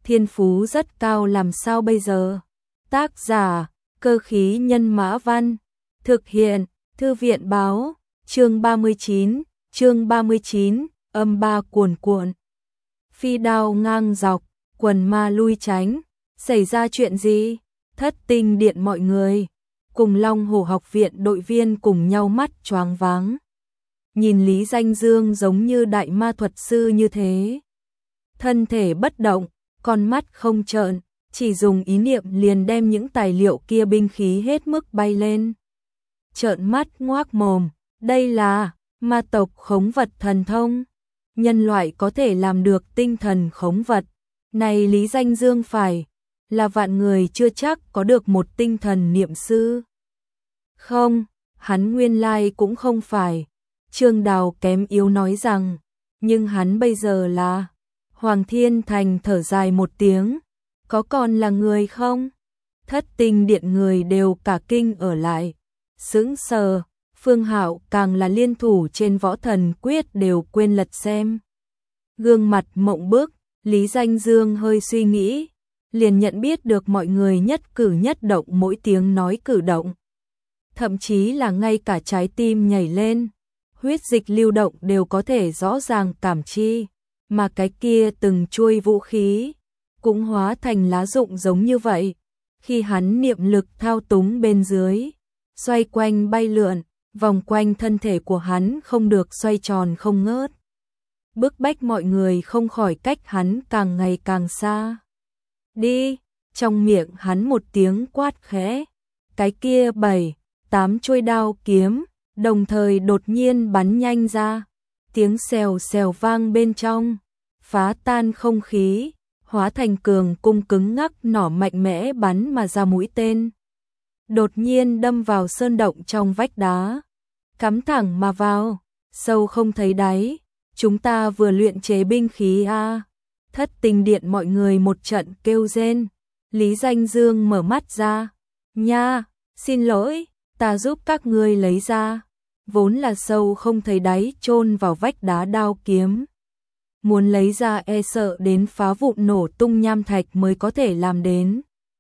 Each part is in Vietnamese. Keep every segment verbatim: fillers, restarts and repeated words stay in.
thiên phú rất cao làm sao bây giờ? Tác giả, Cơ khí nhân mã văn, thực hiện, Thư viện báo, chương ba mươi chín, chương ba mươi chín, âm ba cuồn cuộn. Phi đao ngang dọc, quần ma lui tránh, xảy ra chuyện gì? Thất tinh điện mọi người, cùng Long Hổ học viện đội viên cùng nhau mắt choáng váng. Nhìn Lý Danh Dương giống như đại ma thuật sư như thế. Thân thể bất động, con mắt không trợn, chỉ dùng ý niệm liền đem những tài liệu kia binh khí hết mức bay lên. Trợn mắt ngoác mồm, đây là ma tộc khống vật thần thông. Nhân loại có thể làm được tinh thần khống vật. Này Lý Danh Dương phải là vạn người chưa chắc có được một tinh thần niệm sư. Không, hắn nguyên lai cũng không phải. Trương Đào kém yếu nói rằng, nhưng hắn bây giờ là... Hoàng Thiên Thành thở dài một tiếng, có còn là người không? Thất tinh điện người đều cả kinh ở lại, sững sờ. Phương Hạo càng là liên thủ trên võ thần quyết đều quên lật xem. Gương mặt mộng bức, Lý Danh Dương hơi suy nghĩ, liền nhận biết được mọi người nhất cử nhất động mỗi tiếng nói cử động. Thậm chí là ngay cả trái tim nhảy lên, huyết dịch lưu động đều có thể rõ ràng cảm chi, mà cái kia từng chuôi vũ khí cũng hóa thành lá rụng giống như vậy. Khi hắn niệm lực thao túng bên dưới, xoay quanh bay lượn, vòng quanh thân thể của hắn không được xoay tròn không ngớt. Bức bách mọi người không khỏi cách hắn càng ngày càng xa. Đi, trong miệng hắn một tiếng quát khẽ, cái kia bảy, tám chuôi đao kiếm, đồng thời đột nhiên bắn nhanh ra, tiếng xèo xèo vang bên trong, phá tan không khí, hóa thành cường cung cứng ngắc nỏ mạnh mẽ bắn mà ra mũi tên. Đột nhiên đâm vào sơn động trong vách đá, cắm thẳng mà vào, sâu không thấy đáy. Chúng ta vừa luyện chế binh khí a. À. Thất tinh điện mọi người một trận kêu rên. Lý Danh Dương mở mắt ra, nha, xin lỗi, ta giúp các ngươi lấy ra. Vốn là sâu không thấy đáy chôn vào vách đá đao kiếm. Muốn lấy ra e sợ đến phá vụn nổ tung nham thạch mới có thể làm đến.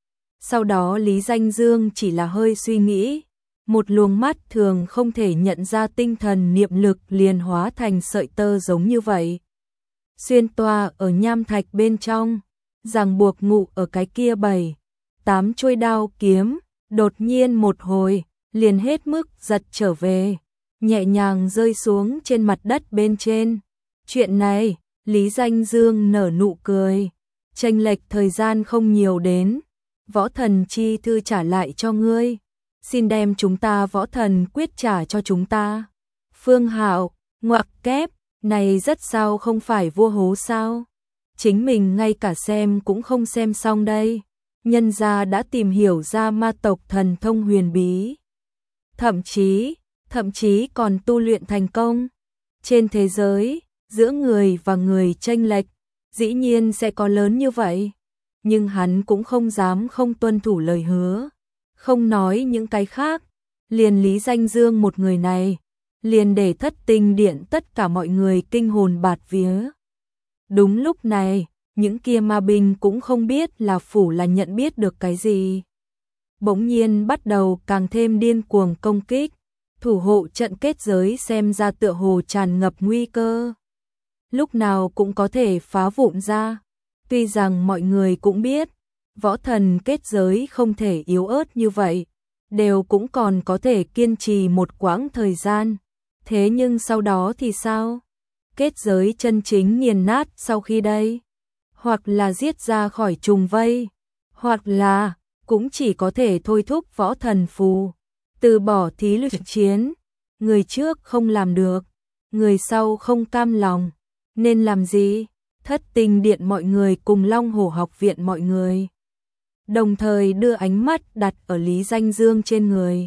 Sau đó Lý Danh Dương chỉ là hơi suy nghĩ, một luồng mắt thường không thể nhận ra tinh thần niệm lực liền hóa thành sợi tơ giống như vậy. Xuyên toa ở nham thạch bên trong, ràng buộc ngụ ở cái kia bảy, tám chuôi đao kiếm, đột nhiên một hồi, liền hết mức giật trở về, nhẹ nhàng rơi xuống trên mặt đất bên trên. Chuyện này, Lý Danh Dương nở nụ cười, chênh lệch thời gian không nhiều đến, võ thần chi thư trả lại cho ngươi. Xin đem chúng ta võ thần quyết trả cho chúng ta. Phương Hạo, ngoặc kép, này rất sao không phải vua hố sao? Chính mình ngay cả xem cũng không xem xong đây. Nhân gia đã tìm hiểu ra ma tộc thần thông huyền bí. Thậm chí, thậm chí còn tu luyện thành công. Trên thế giới, giữa người và người chênh lệch, dĩ nhiên sẽ có lớn như vậy. Nhưng hắn cũng không dám không tuân thủ lời hứa. Không nói những cái khác, liền Lý Danh Dương một người này, liền để thất tinh điện tất cả mọi người kinh hồn bạt vía. Đúng lúc này, những kia ma binh cũng không biết là phủ là nhận biết được cái gì. Bỗng nhiên bắt đầu càng thêm điên cuồng công kích, thủ hộ trận kết giới xem ra tựa hồ tràn ngập nguy cơ. Lúc nào cũng có thể phá vụn ra, tuy rằng mọi người cũng biết, võ thần kết giới không thể yếu ớt như vậy, đều cũng còn có thể kiên trì một quãng thời gian. Thế nhưng sau đó thì sao? Kết giới chân chính nghiền nát sau khi đây, hoặc là giết ra khỏi trùng vây, hoặc là cũng chỉ có thể thôi thúc võ thần phù, từ bỏ thí luyện chiến. Người trước không làm được, người sau không cam lòng, nên làm gì? Thất tinh điện mọi người cùng Long Hổ học viện mọi người đồng thời đưa ánh mắt đặt ở Lý Danh Dương trên người.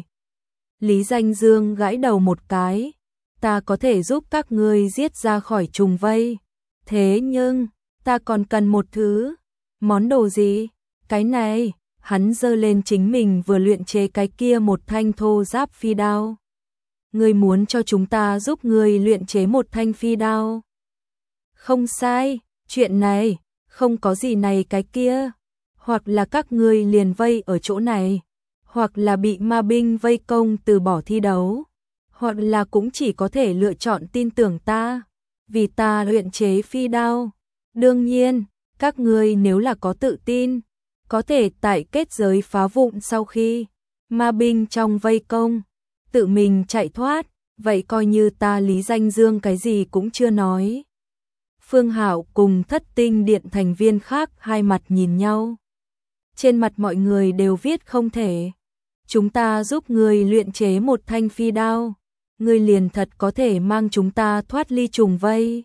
Lý Danh Dương gãi đầu một cái, ta có thể giúp các ngươi giết ra khỏi trùng vây, thế nhưng, ta còn cần một thứ. Món đồ gì? Cái này, hắn giơ lên chính mình vừa luyện chế cái kia một thanh thô giáp phi đao. Ngươi muốn cho chúng ta giúp ngươi luyện chế một thanh phi đao? Không sai, chuyện này không có gì này cái kia, hoặc là các ngươi liền vây ở chỗ này, hoặc là bị ma binh vây công từ bỏ thi đấu, hoặc là cũng chỉ có thể lựa chọn tin tưởng ta, vì ta luyện chế phi đao. Đương nhiên, các ngươi nếu là có tự tin, có thể tại kết giới phá vụn sau khi ma binh trong vây công, tự mình chạy thoát, vậy coi như ta Lý Danh Dương cái gì cũng chưa nói. Phương Hạo cùng Thất Tinh Điện thành viên khác hai mặt nhìn nhau. Trên mặt mọi người đều viết không thể. Chúng ta giúp người luyện chế một thanh phi đao, người liền thật có thể mang chúng ta thoát ly trùng vây.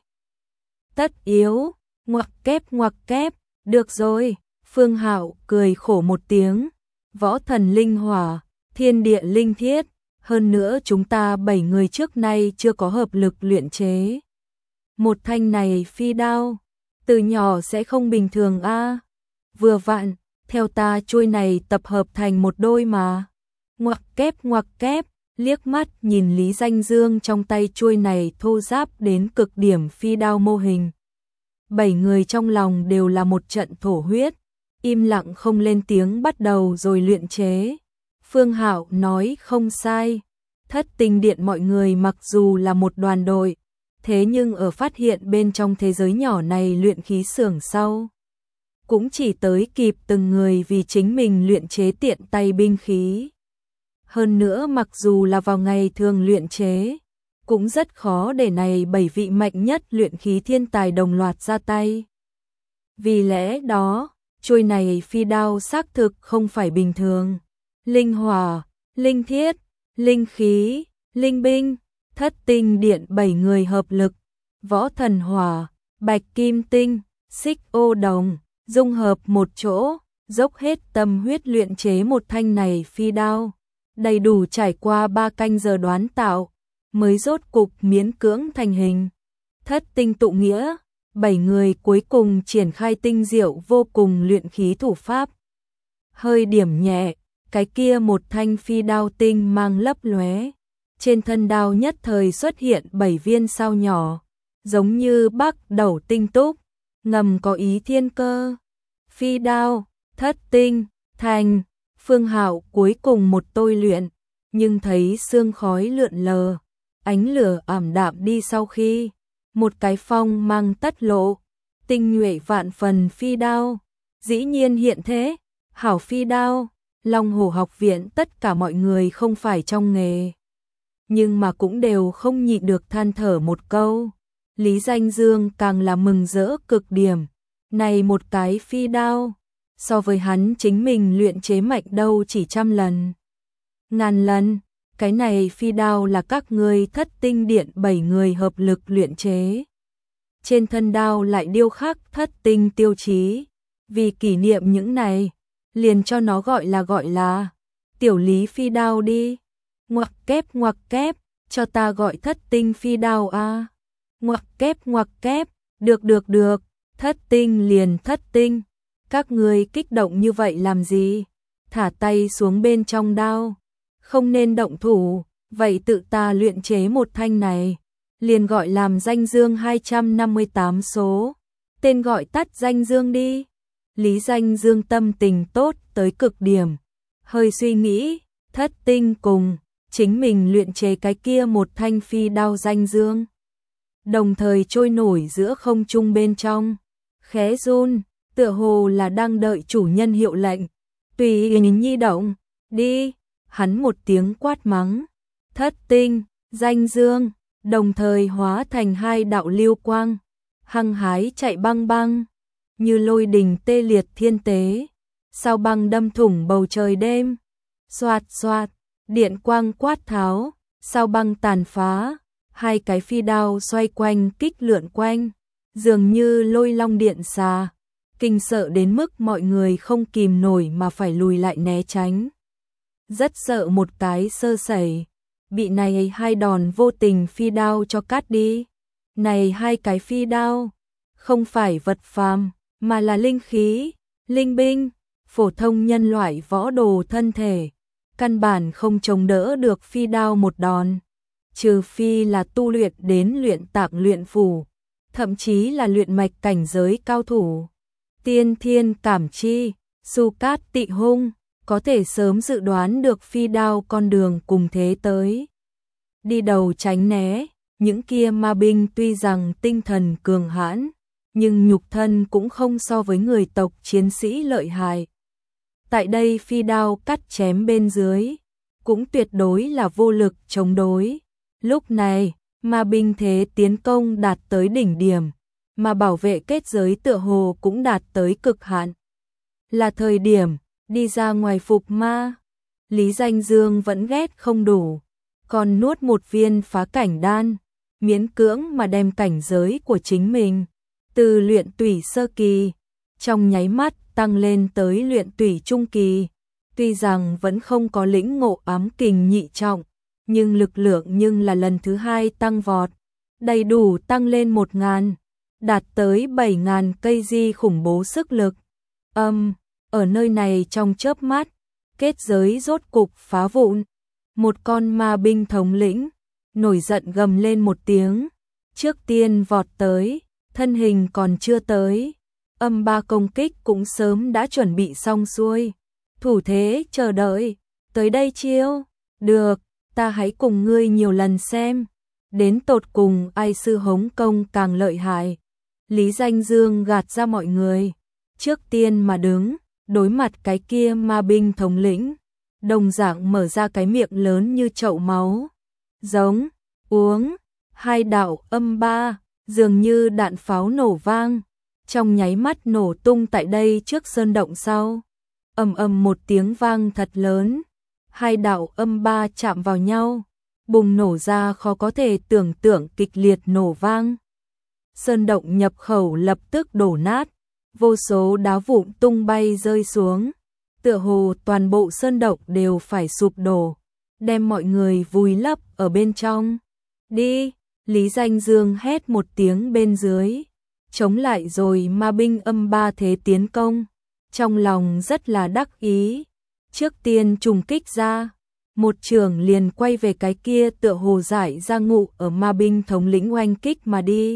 Tất yếu, ngoặc kép ngoặc kép, được rồi. Phương Hạo cười khổ một tiếng, võ thần linh hỏa, thiên địa linh thiết, hơn nữa chúng ta bảy người trước nay chưa có hợp lực luyện chế. Một thanh này phi đao, từ nhỏ sẽ không bình thường a. Vừa vặn, theo ta chuôi này tập hợp thành một đôi mà. Ngoặc kép ngoặc kép, liếc mắt nhìn Lý Danh Dương trong tay chuôi này thô ráp đến cực điểm phi đao mô hình. Bảy người trong lòng đều là một trận thổ huyết, im lặng không lên tiếng bắt đầu rồi luyện chế. Phương Hạo nói không sai, Thất Tinh Điện mọi người mặc dù là một đoàn đội, thế nhưng ở phát hiện bên trong thế giới nhỏ này luyện khí xưởng sau, cũng chỉ tới kịp từng người vì chính mình luyện chế tiện tay binh khí. Hơn nữa mặc dù là vào ngày thường luyện chế, cũng rất khó để này bảy vị mạnh nhất luyện khí thiên tài đồng loạt ra tay. Vì lẽ đó, chuôi này phi đao xác thực không phải bình thường. Linh hỏa, linh thiết, linh khí, linh binh, Thất Tinh Điện bảy người hợp lực, võ thần hỏa, bạch kim tinh, xích ô đồng, dung hợp một chỗ, dốc hết tâm huyết luyện chế một thanh này phi đao. Đầy đủ trải qua ba canh giờ đoán tạo, mới rốt cục miễn cưỡng thành hình. Thất tinh tụ nghĩa, bảy người cuối cùng triển khai tinh diệu vô cùng luyện khí thủ pháp. Hơi điểm nhẹ, cái kia một thanh phi đao tinh mang lấp lóe. Trên thân đao nhất thời xuất hiện bảy viên sao nhỏ, giống như bắc đẩu tinh túc, ngầm có ý thiên cơ. Phi đao, thất tinh, thành. Phương Hạo cuối cùng một tôi luyện, nhưng thấy sương khói lượn lờ, ánh lửa ảm đạm đi sau khi một cái phong mang tất lộ, tinh nhuệ vạn phần phi đao, dĩ nhiên hiện thế. Hảo phi đao, Long Hổ học viện tất cả mọi người không phải trong nghề, nhưng mà cũng đều không nhịn được than thở một câu. Lý Danh Dương càng là mừng rỡ cực điểm, này một cái phi đao, so với hắn chính mình luyện chế mạnh đâu chỉ trăm lần, ngàn lần. Cái này phi đao là các ngươi Thất Tinh Điện bảy người hợp lực luyện chế. Trên thân đao lại điêu khắc thất tinh tiêu chí, vì kỷ niệm những này, liền cho nó gọi là gọi là tiểu Lý phi đao đi. Ngoặc kép ngoặc kép, cho ta gọi thất tinh phi đao a. Ngoặc kép ngoặc kép, được được được, thất tinh liền thất tinh. Các ngươi kích động như vậy làm gì? Thả tay xuống bên trong đao, không nên động thủ, vậy tự ta luyện chế một thanh này, liền gọi làm Danh Dương hai trăm năm mươi tám số, tên gọi tắt Danh Dương đi. Lý Danh Dương tâm tình tốt tới cực điểm, hơi suy nghĩ, thất tinh cùng chính mình luyện chế cái kia một thanh phi đao Danh Dương, đồng thời trôi nổi giữa không trung bên trong, khẽ run, tựa hồ là đang đợi chủ nhân hiệu lệnh. Tùy ý nhi động, đi. Hắn một tiếng quát mắng, thất tinh, Danh Dương, đồng thời hóa thành hai đạo lưu quang, hăng hái chạy băng băng, như lôi đình tê liệt thiên tế, sao băng đâm thủng bầu trời đêm. Xoạt xoạt, điện quang quát tháo, sao băng tàn phá, hai cái phi đao xoay quanh kích lượn quanh, dường như lôi long điện xà, kinh sợ đến mức mọi người không kìm nổi mà phải lùi lại né tránh. Rất sợ một cái sơ sẩy, bị này hai đòn vô tình phi đao cho cắt đi. Này hai cái phi đao, không phải vật phàm, mà là linh khí, linh binh, phổ thông nhân loại võ đồ thân thể, căn bản không chống đỡ được phi đao một đòn. Trừ phi là tu luyện đến luyện tạng luyện phủ, thậm chí là luyện mạch cảnh giới cao thủ. Tiên thiên cảm chi, Su Cát Tị Hung, có thể sớm dự đoán được phi đao con đường cùng thế tới. Đi đầu tránh né, những kia ma binh tuy rằng tinh thần cường hãn, nhưng nhục thân cũng không so với người tộc chiến sĩ lợi hại. Tại đây phi đao cắt chém bên dưới, cũng tuyệt đối là vô lực chống đối. Lúc này, ma binh thế tiến công đạt tới đỉnh điểm, mà bảo vệ kết giới tựa hồ cũng đạt tới cực hạn. Là thời điểm đi ra ngoài phục ma. Lý Danh Dương vẫn ghét không đủ, còn nuốt một viên phá cảnh đan, miễn cưỡng mà đem cảnh giới của chính mình từ luyện tủy sơ kỳ trong nháy mắt tăng lên tới luyện tủy trung kỳ. Tuy rằng vẫn không có lĩnh ngộ ám kình nhị trọng, nhưng lực lượng nhưng là lần thứ hai tăng vọt, đầy đủ tăng lên một ngàn, đạt tới bảy ngàn cây di khủng bố sức lực. Âm, ở nơi này trong chớp mắt, kết giới rốt cục phá vụn. Một con ma binh thống lĩnh nổi giận gầm lên một tiếng, trước tiên vọt tới, thân hình còn chưa tới, âm ba công kích cũng sớm đã chuẩn bị xong xuôi. Thủ thế chờ đợi, tới đây chiêu, được, ta hãy cùng ngươi nhiều lần xem, đến tột cùng ai sư hống công càng lợi hại. Lý Danh Dương gạt ra mọi người, trước tiên mà đứng, đối mặt cái kia ma binh thống lĩnh, đồng dạng mở ra cái miệng lớn như chậu máu, giống, uống, hai đạo âm ba, dường như đạn pháo nổ vang, trong nháy mắt nổ tung tại đây trước sơn động sau. Ầm ầm một tiếng vang thật lớn, hai đạo âm ba chạm vào nhau, bùng nổ ra khó có thể tưởng tượng kịch liệt nổ vang. Sơn động nhập khẩu lập tức đổ nát, vô số đá vụn tung bay rơi xuống, tựa hồ toàn bộ sơn động đều phải sụp đổ, đem mọi người vùi lấp ở bên trong. Đi, Lý Danh Dương hét một tiếng bên dưới, chống lại rồi ma binh âm ba thế tiến công, trong lòng rất là đắc ý. Trước tiên trùng kích ra, một trường liền quay về cái kia tựa hồ giải ra ngụ ở ma binh thống lĩnh oanh kích mà đi.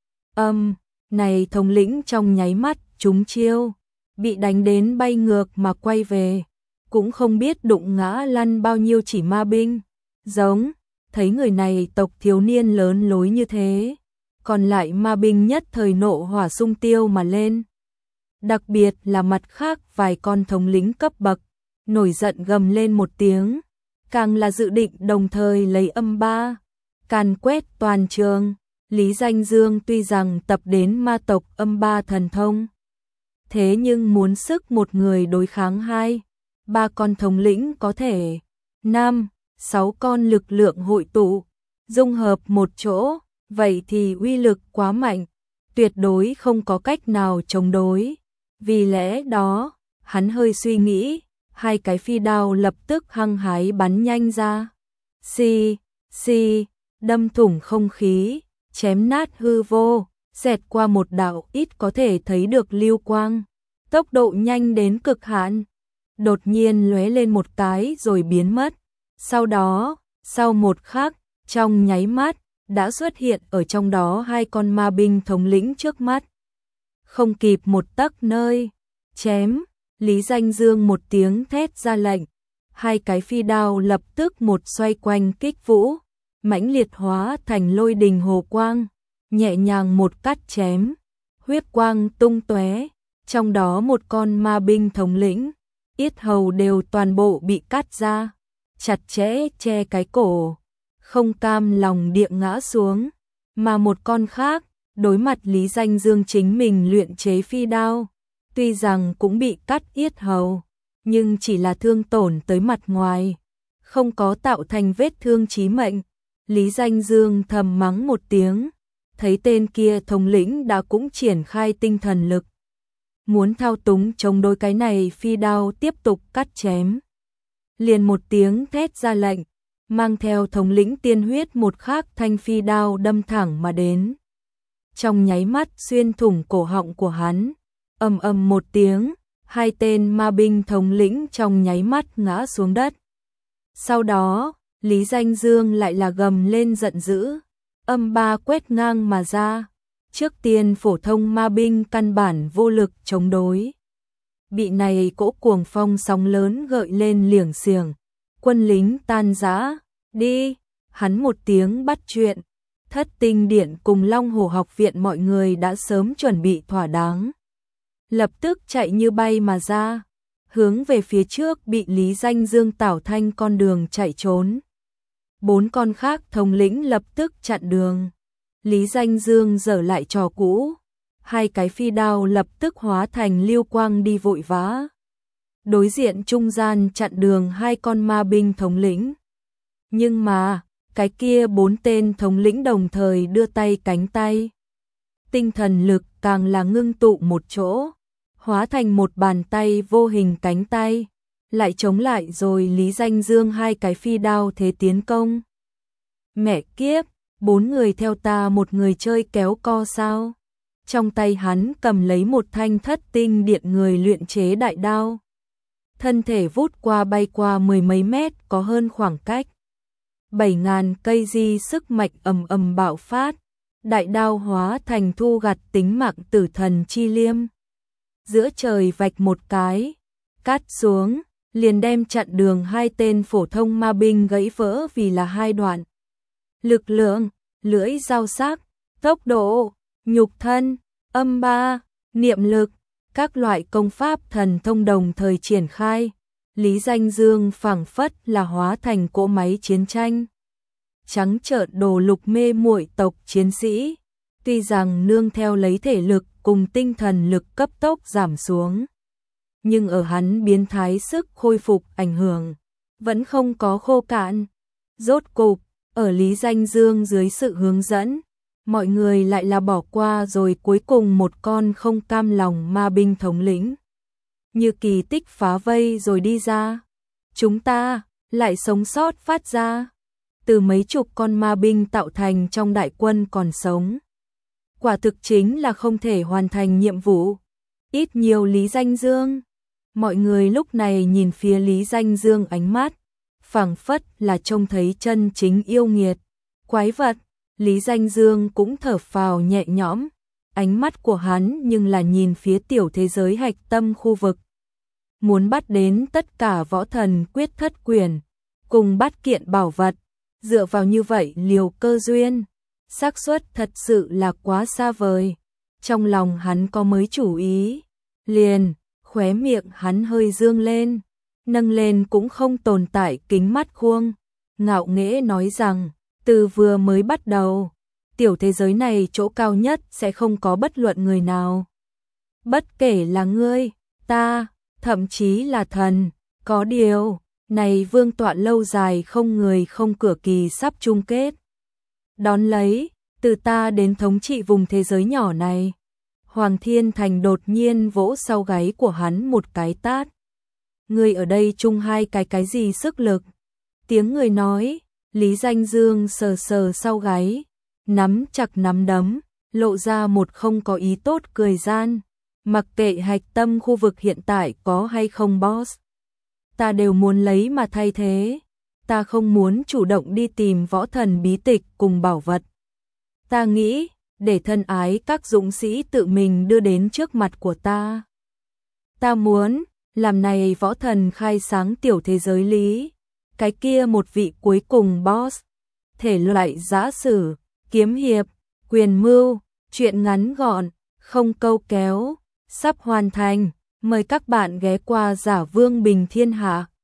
Âm, này thống lĩnh trong nháy mắt trúng chiêu, bị đánh đến bay ngược mà quay về, cũng không biết đụng ngã lăn bao nhiêu chỉ ma binh. Giống, thấy người này tộc thiếu niên lớn lối như thế, còn lại ma binh nhất thời nộ hỏa sung tiêu mà lên. Đặc biệt là mặt khác vài con thống lĩnh cấp bậc, nổi giận gầm lên một tiếng, càng là dự định đồng thời lấy âm ba, càn quét toàn trường. Lý Danh Dương tuy rằng tập đến ma tộc âm ba thần thông, thế nhưng muốn sức một người đối kháng hai, ba con thống lĩnh có thể, năm, sáu con lực lượng hội tụ, dung hợp một chỗ, vậy thì uy lực quá mạnh, tuyệt đối không có cách nào chống đối. Vì lẽ đó, hắn hơi suy nghĩ, hai cái phi đao lập tức hăng hái bắn nhanh ra. Xì, xì, đâm thủng không khí, chém nát hư vô, xẹt qua một đạo ít có thể thấy được lưu quang, tốc độ nhanh đến cực hạn, đột nhiên lóe lên một cái rồi biến mất. Sau đó, sau một khắc, trong nháy mắt, đã xuất hiện ở trong đó hai con ma binh thống lĩnh trước mắt. Không kịp một tấc nơi, chém, Lý Danh Dương một tiếng thét ra lệnh, hai cái phi đao lập tức một xoay quanh kích vũ, mãnh liệt hóa thành lôi đình hồ quang, nhẹ nhàng một cắt chém, huyết quang tung tóe, trong đó một con ma binh thống lĩnh, yết hầu đều toàn bộ bị cắt ra, chặt chẽ che cái cổ, không cam lòng địa ngã xuống, mà một con khác, đối mặt Lý Danh Dương chính mình luyện chế phi đao, tuy rằng cũng bị cắt yết hầu, nhưng chỉ là thương tổn tới mặt ngoài, không có tạo thành vết thương chí mệnh. Lý Danh Dương thầm mắng một tiếng, thấy tên kia thống lĩnh đã cũng triển khai tinh thần lực, muốn thao túng chống đối cái này phi đao tiếp tục cắt chém. Liền một tiếng thét ra lệnh, mang theo thống lĩnh tiên huyết một khác thanh phi đao đâm thẳng mà đến. Trong nháy mắt xuyên thủng cổ họng của hắn, ầm ầm một tiếng, hai tên ma binh thống lĩnh trong nháy mắt ngã xuống đất. Sau đó, Lý Danh Dương lại là gầm lên giận dữ, âm ba quét ngang mà ra, Trước tiên phổ thông ma binh căn bản vô lực chống đối. Bị này cỗ cuồng phong sóng lớn gợi lên liềng xiềng, quân lính tan rã, đi, hắn một tiếng bắt chuyện, Thất Tinh Điện cùng Long Hổ học viện mọi người đã sớm chuẩn bị thỏa đáng. Lập tức chạy như bay mà ra, hướng về phía trước bị Lý Danh Dương tảo thanh con đường chạy trốn. Bốn con khác thống lĩnh lập tức chặn đường. Lý Danh Dương giở lại trò cũ, hai cái phi đao lập tức hóa thành lưu quang đi vội vã. Đối diện trung gian chặn đường hai con ma binh thống lĩnh. Nhưng mà, cái kia bốn tên thống lĩnh đồng thời đưa tay cánh tay. Tinh thần lực càng là ngưng tụ một chỗ, hóa thành một bàn tay vô hình cánh tay, lại chống lại rồi Lý Danh Dương hai cái phi đao thế tiến công. Mẹ kiếp, bốn người theo ta một người chơi kéo co sao? Trong tay hắn cầm lấy một thanh Thất Tinh Điện người luyện chế đại đao. Thân thể vút qua bay qua mười mấy mét có hơn khoảng cách. Bảy ngàn cây di sức mạnh ầm ầm bạo phát, đại đao hóa thành thu gặt tính mạng tử thần chi liêm. Giữa trời vạch một cái, cắt xuống, liền đem chặn đường hai tên phổ thông ma binh gãy vỡ vì là hai đoạn. Lực lượng, lưỡi dao sắc, tốc độ, nhục thân, âm ba, niệm lực, các loại công pháp thần thông đồng thời triển khai. Lý Danh Dương phảng phất là hóa thành cỗ máy chiến tranh. Trắng trợn đồ lục mê muội tộc chiến sĩ, tuy rằng nương theo lấy thể lực cùng tinh thần lực cấp tốc giảm xuống, nhưng ở hắn biến thái sức khôi phục ảnh hưởng, vẫn không có khô cạn. Rốt cục, ở Lý Danh Dương dưới sự hướng dẫn, mọi người lại là bỏ qua rồi cuối cùng một con không cam lòng ma binh thống lĩnh. Như kỳ tích phá vây rồi đi ra. Chúng ta lại sống sót phát ra. Từ mấy chục con ma binh tạo thành trong đại quân còn sống. Quả thực chính là không thể hoàn thành nhiệm vụ. Ít nhiều Lý Danh Dương. Mọi người lúc này nhìn phía Lý Danh Dương ánh mắt, phảng phất là trông thấy chân chính yêu nghiệt. Quái vật, Lý Danh Dương cũng thở phào nhẹ nhõm. Ánh mắt của hắn nhưng là nhìn phía tiểu thế giới hạch tâm khu vực. Muốn bắt đến tất cả võ thần quyết thất quyền, cùng bắt kiện bảo vật, dựa vào như vậy liều cơ duyên, xác suất thật sự là quá xa vời. Trong lòng hắn có mới chủ ý, liền, khóe miệng hắn hơi dương lên, nâng lên cũng không tồn tại kính mắt khuông, ngạo nghễ nói rằng, từ vừa mới bắt đầu, tiểu thế giới này chỗ cao nhất sẽ không có bất luận người nào. Bất kể là ngươi, ta, thậm chí là thần, có điều, này vương tọa lâu dài không người không cửa kỳ sắp chung kết. Đón lấy, từ ta đến thống trị vùng thế giới nhỏ này. Hoàng Thiên Thành đột nhiên vỗ sau gáy của hắn một cái tát. Ngươi ở đây chung hai cái cái gì sức lực? Tiếng người nói, Lý Danh Dương sờ sờ sau gáy, nắm chặt nắm đấm, lộ ra một không có ý tốt cười gian. Mặc kệ hạch tâm khu vực hiện tại có hay không boss, ta đều muốn lấy mà thay thế. Ta không muốn chủ động đi tìm võ thần bí tịch cùng bảo vật. Ta nghĩ, để thân ái các dũng sĩ tự mình đưa đến trước mặt của ta. Ta muốn, làm này võ thần khai sáng tiểu thế giới lý. Cái kia một vị cuối cùng boss. Thể loại giã sử, kiếm hiệp, quyền mưu, chuyện ngắn gọn, không câu kéo. Sắp hoàn thành, mời các bạn ghé qua Giả Vương Bình Thiên Hạ.